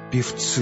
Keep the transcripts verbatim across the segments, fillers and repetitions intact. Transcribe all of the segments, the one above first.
Певцы.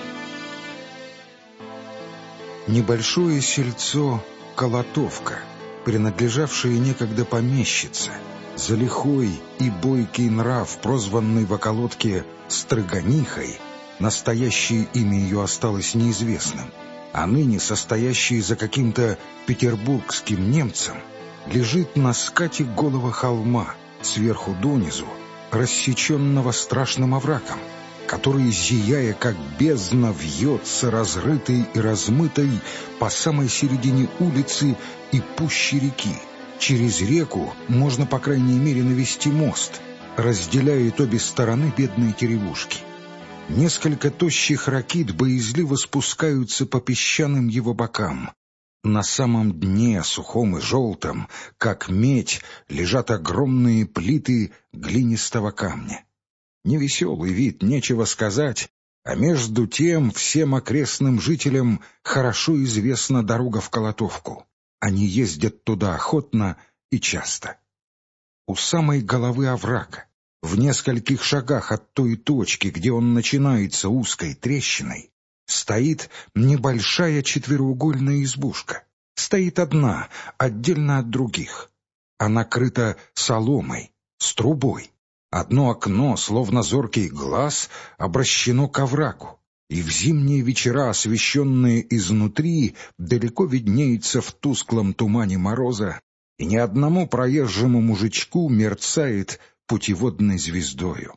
Небольшое сельцо Колотовка, принадлежавшее некогда помещице, за лихой и бойкий нрав, прозванный в околотке Стрыганихой, настоящее имя ее осталось неизвестным, а ныне состоящее за каким-то петербургским немцем, лежит на скате голого холма, сверху донизу, рассеченного страшным оврагом, который, зияя как бездна, вьется разрытой и размытой по самой середине улицы и пуще реки. Через реку можно, по крайней мере, навести мост, разделяет обе стороны бедные деревушки. Несколько тощих ракит боязливо спускаются по песчаным его бокам. На самом дне, сухом и желтом, как медь, лежат огромные плиты глинистого камня. Невеселый вид, нечего сказать, а между тем всем окрестным жителям хорошо известна дорога в Колотовку. Они ездят туда охотно и часто. У самой головы оврага, в нескольких шагах от той точки, где он начинается узкой трещиной, стоит небольшая четвероугольная избушка. Стоит одна, отдельно от других. Она крыта соломой, с трубой. Одно окно, словно зоркий глаз, обращено к оврагу, и в зимние вечера, освещенные изнутри, далеко виднеется в тусклом тумане мороза, и ни одному проезжему мужичку мерцает путеводной звездою.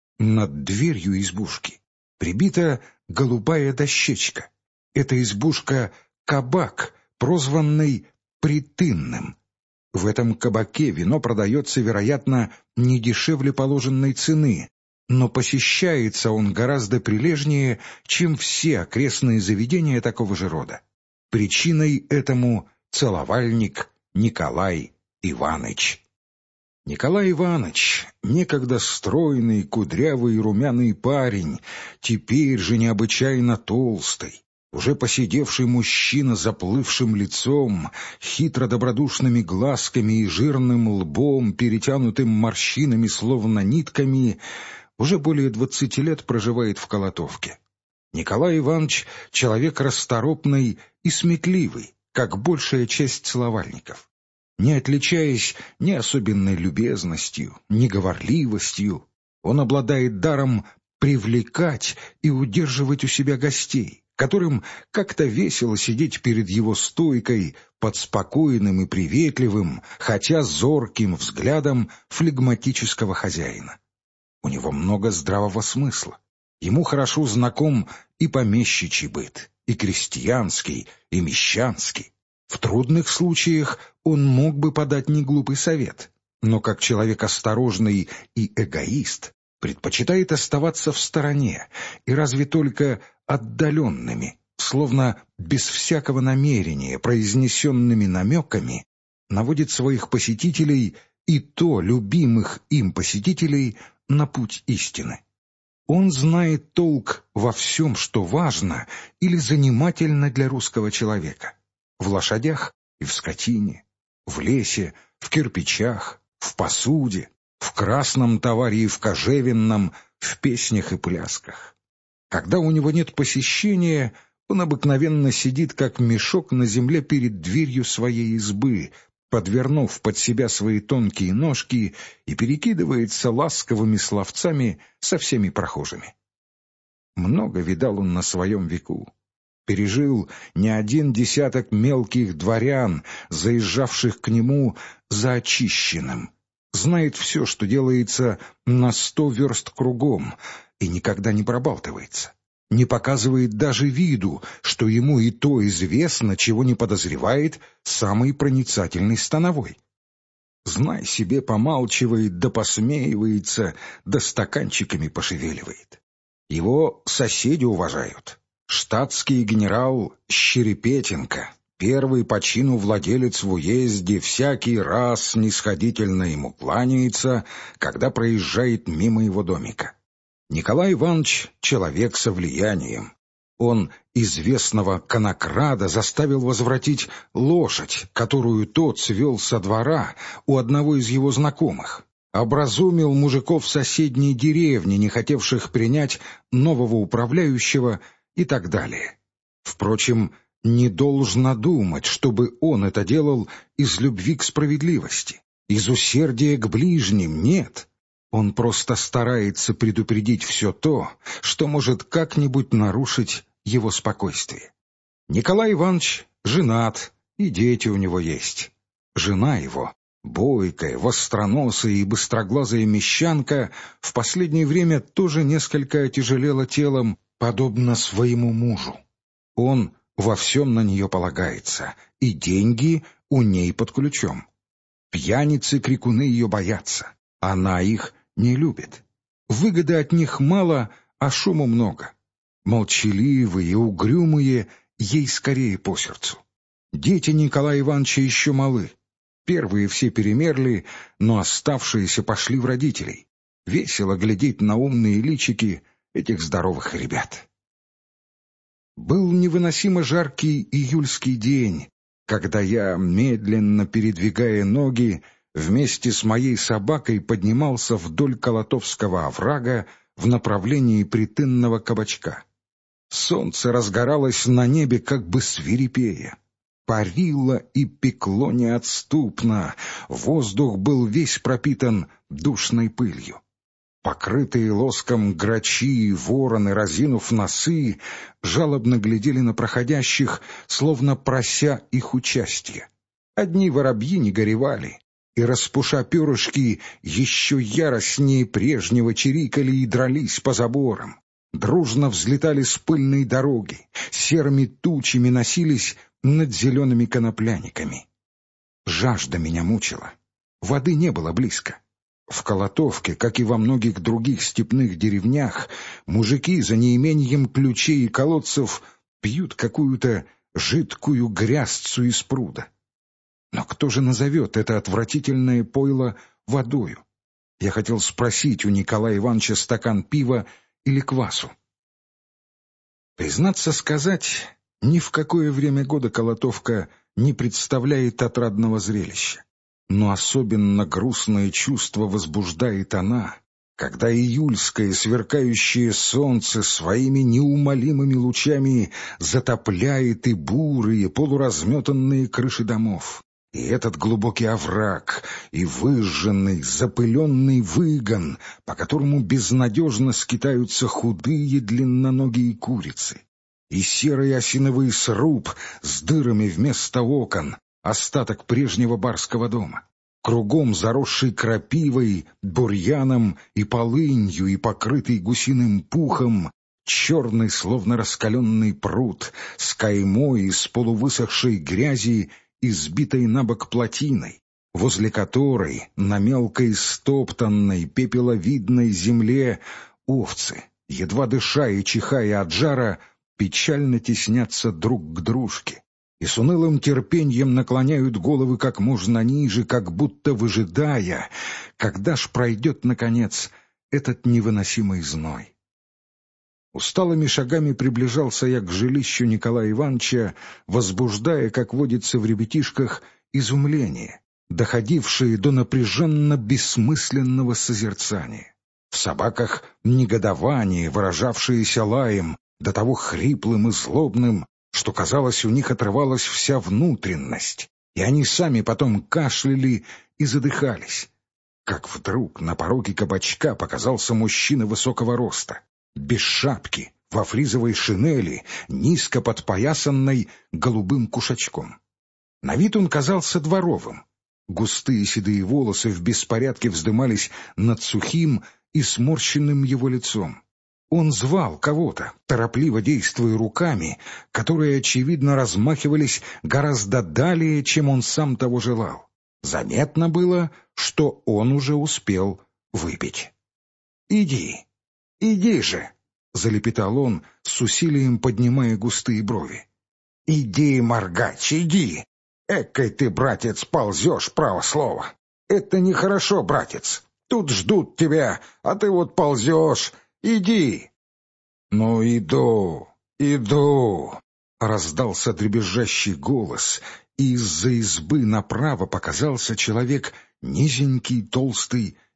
Над дверью избушки прибита голубая дощечка. Эта избушка — кабак, прозванный Притынным. В этом кабаке вино продается, вероятно, не дешевле положенной цены, но посещается он гораздо прилежнее, чем все окрестные заведения такого же рода. Причиной этому целовальник Николай Иваныч. Николай Иваныч, некогда стройный, кудрявый и румяный парень, теперь же необычайно толстый, уже поседевший мужчина с заплывшим лицом, хитро-добродушными глазками и жирным лбом, перетянутым морщинами, словно нитками, уже более двадцати лет проживает в Колотовке. Николай Иванович — человек расторопный и сметливый, как большая часть целовальников. Не отличаясь ни особенной любезностью, ни говорливостью, он обладает даром привлекать и удерживать у себя гостей, которым как-то весело сидеть перед его стойкой под спокойным и приветливым, хотя зорким взглядом флегматического хозяина. У него много здравого смысла. Ему хорошо знаком и помещичий быт, и крестьянский, и мещанский. В трудных случаях он мог бы подать неглупый совет, но как человек осторожный и эгоист предпочитает оставаться в стороне и разве только отдаленными, словно без всякого намерения, произнесенными намеками, наводит своих посетителей, и то любимых им посетителей, на путь истины. Он знает толк во всем, что важно или занимательно для русского человека. В лошадях и в скотине, в лесе, в кирпичах, в посуде, в красном товаре и в кожевенном, в песнях и плясках. Когда у него нет посещения, он обыкновенно сидит, как мешок на земле перед дверью своей избы, подвернув под себя свои тонкие ножки, и перекидывается ласковыми словцами со всеми прохожими. Много видал он на своем веку. Пережил не один десяток мелких дворян, заезжавших к нему за очищенным. Знает все, что делается на сто верст кругом, и никогда не пробалтывается. Не показывает даже виду, что ему и то известно, чего не подозревает самый проницательный становой. Знай себе, помалчивает да посмеивается, да стаканчиками пошевеливает. Его соседи уважают. Штатский генерал Щерепетенко, первый по чину владелец в уезде, всякий раз снисходительно ему кланяется, когда проезжает мимо его домика. Николай Иванович — человек со влиянием. Он известного конокрада заставил возвратить лошадь, которую тот свел со двора у одного из его знакомых. образумил мужиков соседней деревни, не хотевших принять нового управляющего и так далее. Впрочем, не должно думать, чтобы он это делал из любви к справедливости, из усердия к ближним, нет. Он просто старается предупредить все то, что может как-нибудь нарушить его спокойствие. Николай Иванович женат, и дети у него есть. Жена его, бойкая, востроносая и быстроглазая мещанка, в последнее время тоже несколько отяжелела телом, подобно своему мужу. Он во всем на нее полагается, и деньги у ней под ключом. Пьяницы-крикуны ее боятся, она их не любит. Выгоды от них мало, а шуму много. Молчаливые, угрюмые, ей скорее по сердцу. Дети Николая Ивановича еще малы. Первые все перемерли, но оставшиеся пошли в родителей. Весело глядеть на умные личики этих здоровых ребят. Был невыносимо жаркий июльский день, когда я, медленно передвигая ноги, вместе с моей собакой поднимался вдоль Колотовского оврага в направлении Притынного кабачка. Солнце разгоралось на небе как бы свирепея. Парило и пекло неотступно, воздух был весь пропитан душной пылью. Покрытые лоском грачи и вороны, разинув носы, жалобно глядели на проходящих, словно прося их участия. Одни воробьи не горевали, и, распуша перышки, еще яростнее прежнего чирикали и дрались по заборам. Дружно взлетали с пыльной дороги, серыми тучами носились над зелеными конопляниками. Жажда меня мучила. Воды не было близко. В Колотовке, как и во многих других степных деревнях, мужики за неимением ключей и колодцев пьют какую-то жидкую грязцу из пруда. Но кто же назовет это отвратительное пойло водою? Я хотел спросить у Николая Ивановича стакан пива или квасу. Признаться сказать, ни в какое время года Колотовка не представляет отрадного зрелища. Но особенно грустное чувство возбуждает она, когда июльское сверкающее солнце своими неумолимыми лучами затопляет и бурые, полуразметанные крыши домов. И этот глубокий овраг, и выжженный, запыленный выгон, по которому безнадежно скитаются худые длинноногие курицы, и серый осиновый сруб с дырами вместо окон, остаток прежнего барского дома, кругом заросший крапивой, бурьяном и полынью и покрытый гусиным пухом, черный, словно раскаленный пруд, с каймой из полувысохшей грязи и сбитой набок плотиной, возле которой на мелкой стоптанной пепеловидной земле овцы, едва дыша и чихая от жара, печально теснятся друг к дружке и с унылым терпеньем наклоняют головы как можно ниже, как будто выжидая, когда ж пройдет, наконец, этот невыносимый зной. Усталыми шагами приближался я к жилищу Николая Ивановича, возбуждая, как водится в ребятишках, изумление, доходившее до напряженно-бессмысленного созерцания. В собаках негодование, выражавшееся лаем, до того хриплым и злобным, что, казалось, у них отрывалась вся внутренность, и они сами потом кашляли и задыхались. Как вдруг на пороге кабачка показался мужчина высокого роста, без шапки, во фризовой шинели, низко подпоясанной голубым кушачком. На вид он казался дворовым. Густые седые волосы в беспорядке вздымались над сухим и сморщенным его лицом. Он звал кого-то, торопливо действуя руками, которые, очевидно, размахивались гораздо далее, чем он сам того желал. Заметно было, что он уже успел выпить. «Иди, иди же!» — залепетал он, с усилием поднимая густые брови. «Иди, моргач, иди! Экой ты, братец, ползешь, право слово! Это нехорошо, братец! Тут ждут тебя, а ты вот ползешь! Иди!» «Ну, иду, иду!» — раздался дребезжащий голос, и из-за избы направо показался человек низенький, толстый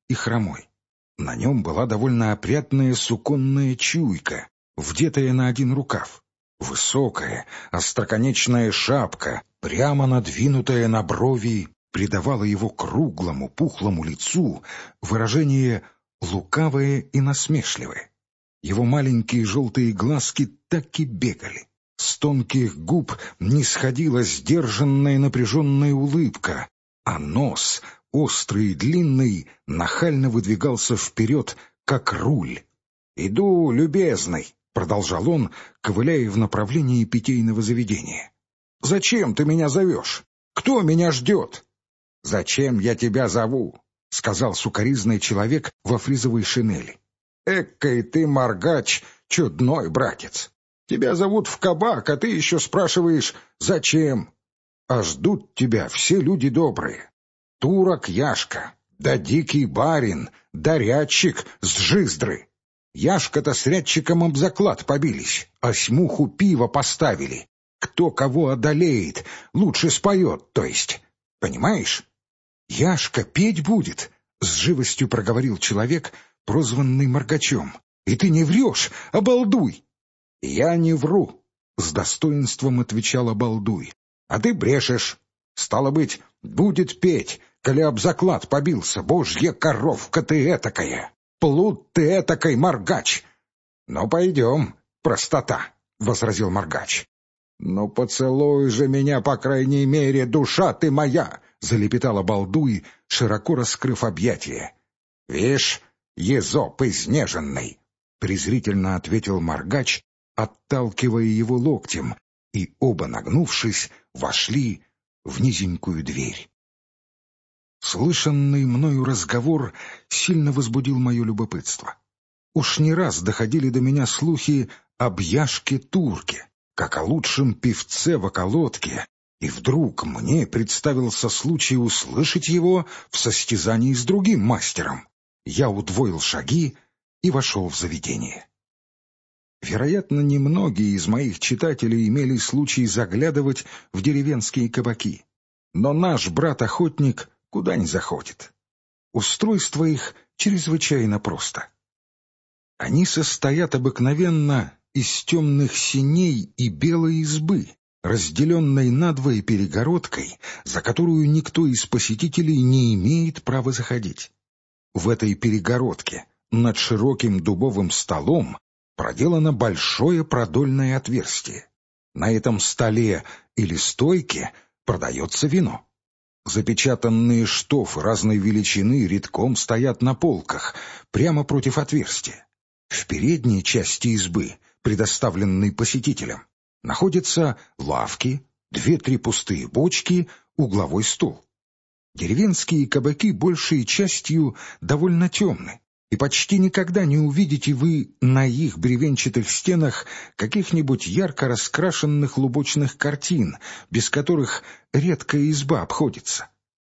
и хромой. На нем была довольно опрятная суконная чуйка, вдетая на один рукав. Высокая, остроконечная шапка, прямо надвинутая на брови, придавала его круглому, пухлому лицу выражение лукавое и насмешливое. Его маленькие желтые глазки так и бегали. С тонких губ не сходила сдержанная напряженная улыбка, а нос, острый и длинный, нахально выдвигался вперед, как руль. «Иду, любезный», — продолжал он, ковыляя в направлении питейного заведения. «Зачем ты меня зовешь? Кто меня ждет?» «Зачем я тебя зову?» — сказал сукоризный человек во фризовой шинели. «Эккой ты, моргач, чудной братец! Тебя зовут в кабак, а ты еще спрашиваешь, зачем? А ждут тебя все люди добрые. Турок Яшка, да дикий барин, да рядчик с Жиздры. Яшка-то с рядчиком об заклад побились, а смуху пива поставили. Кто кого одолеет, лучше споет, то есть. Понимаешь?» «Яшка петь будет», — с живостью проговорил человек, прозванный Моргачом. «И ты не врешь, обалдуй!» «Я не вру», — с достоинством отвечал обалдуй. «А ты брешешь. Стало быть, будет петь, коли об заклад побился. Божья коровка ты этакая! Плут ты этакой, Моргач!» «Ну, пойдем, простота», — возразил Моргач. «Ну, поцелуй же меня, по крайней мере, душа ты моя!» — залепетал обалдуй, широко раскрыв объятия. «Вишь, езоп изнеженный!» — презрительно ответил Моргач, отталкивая его локтем, и оба, нагнувшись, вошли в низенькую дверь. Слышанный мною разговор сильно возбудил мое любопытство. Уж не раз доходили до меня слухи об Яшке-турке, как о лучшем певце в околотке, и вдруг мне представился случай услышать его в состязании с другим мастером. Я удвоил шаги и вошел в заведение. Вероятно, немногие из моих читателей имели случай заглядывать в деревенские кабаки, но наш брат-охотник куда ни заходит. Устройство их чрезвычайно просто. Они состоят обыкновенно из темных синей и белой избы, разделенной надвое перегородкой, за которую никто из посетителей не имеет права заходить. В этой перегородке над широким дубовым столом проделано большое продольное отверстие. На этом столе или стойке продается вино. Запечатанные штофы разной величины редком стоят на полках, прямо против отверстия. В передней части избы, предоставленной посетителям, находятся лавки, две-три пустые бочки, угловой стол. Деревенские кабаки большей частью довольно темны, и почти никогда не увидите вы на их бревенчатых стенах каких-нибудь ярко раскрашенных лубочных картин, без которых редкая изба обходится.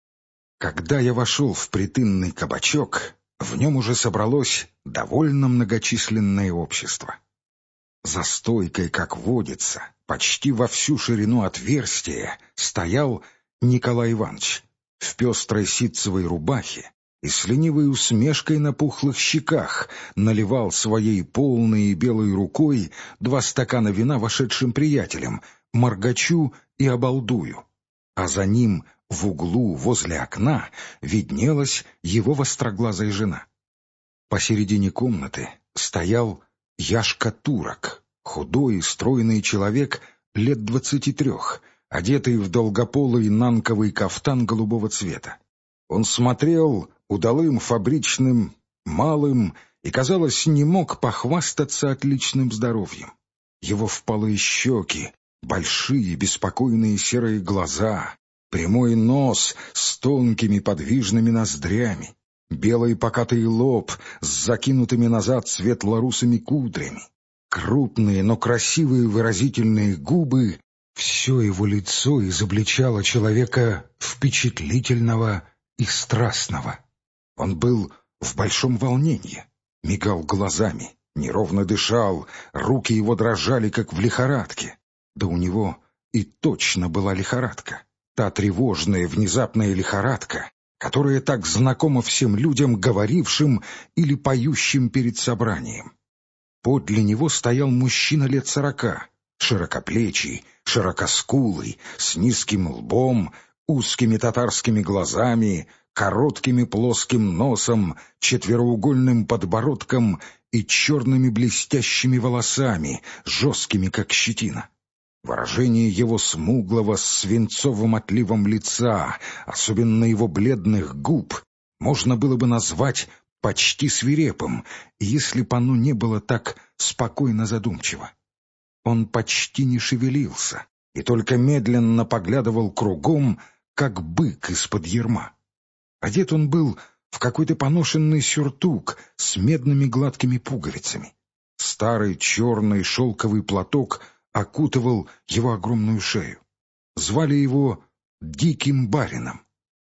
Когда я вошел в притынный кабачок, в нем уже собралось довольно многочисленное общество. За стойкой, как водится, почти во всю ширину отверстия стоял Николай Иванович в пестрой ситцевой рубахе и с ленивой усмешкой на пухлых щеках наливал своей полной белой рукой два стакана вина вошедшим приятелям, Моргачу и обалдую, а за ним в углу возле окна виднелась его востроглазая жена. Посередине комнаты стоял Яшка-турок, худой и стройный человек лет двадцати трех, одетый в долгополый нанковый кафтан голубого цвета. Он смотрел удалым фабричным, малым и, казалось, не мог похвастаться отличным здоровьем. Его впалые щеки, большие беспокойные серые глаза, прямой нос с тонкими подвижными ноздрями, белый покатый лоб с закинутыми назад светлорусыми кудрями, крупные, но красивые выразительные губы — все его лицо изобличало человека впечатлительного и страстного. Он был в большом волнении, мигал глазами, неровно дышал, руки его дрожали, как в лихорадке. Да у него и точно была лихорадка, та тревожная внезапная лихорадка, которое так знакомо всем людям, говорившим или поющим перед собранием. Подле него стоял мужчина лет сорока, широкоплечий, широкоскулый, с низким лбом, узкими татарскими глазами, короткими плоским носом, четвероугольным подбородком и черными блестящими волосами, жесткими, как щетина. Выражение его смуглого с свинцовым отливом лица, особенно его бледных губ, можно было бы назвать почти свирепым, если б оно не было так спокойно задумчиво. Он почти не шевелился и только медленно поглядывал кругом, как бык из-под ярма. Одет он был в какой-то поношенный сюртук с медными гладкими пуговицами. Старый черный шелковый платок окутывал его огромную шею. Звали его Диким барином.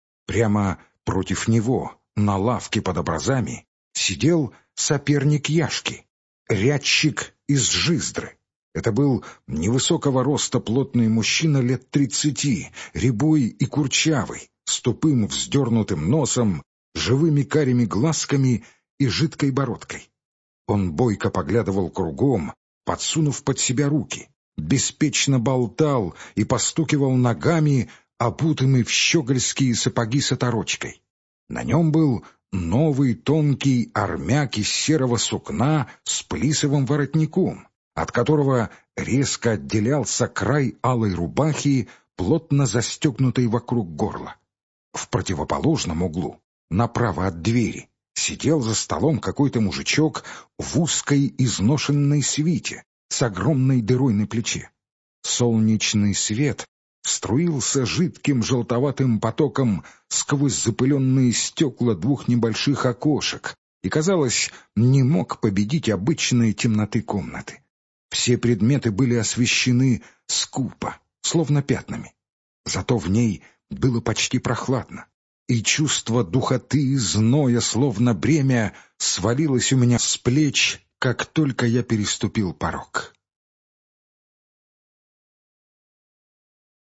Прямо против него, на лавке под образами, сидел соперник Яшки, рядчик из Жиздры. Это был невысокого роста плотный мужчина лет тридцати, рябой и курчавый, с тупым вздернутым носом, живыми карими глазками и жидкой бородкой. Он бойко поглядывал кругом, подсунув под себя руки, беспечно болтал и постукивал ногами, обутыми в щегольские сапоги с оторочкой. На нем был новый тонкий армяк из серого сукна с плисовым воротником, от которого резко отделялся край алой рубахи, плотно застегнутой вокруг горла. В противоположном углу, направо от двери, сидел за столом какой-то мужичок в узкой изношенной свите с огромной дырой на плече. Солнечный свет струился жидким желтоватым потоком сквозь запыленные стекла двух небольших окошек и, казалось, не мог победить обычной темноты комнаты. Все предметы были освещены скупо, словно пятнами. Зато в ней было почти прохладно, и чувство духоты и зноя, словно бремя, свалилось у меня с плеч, как только я переступил порог.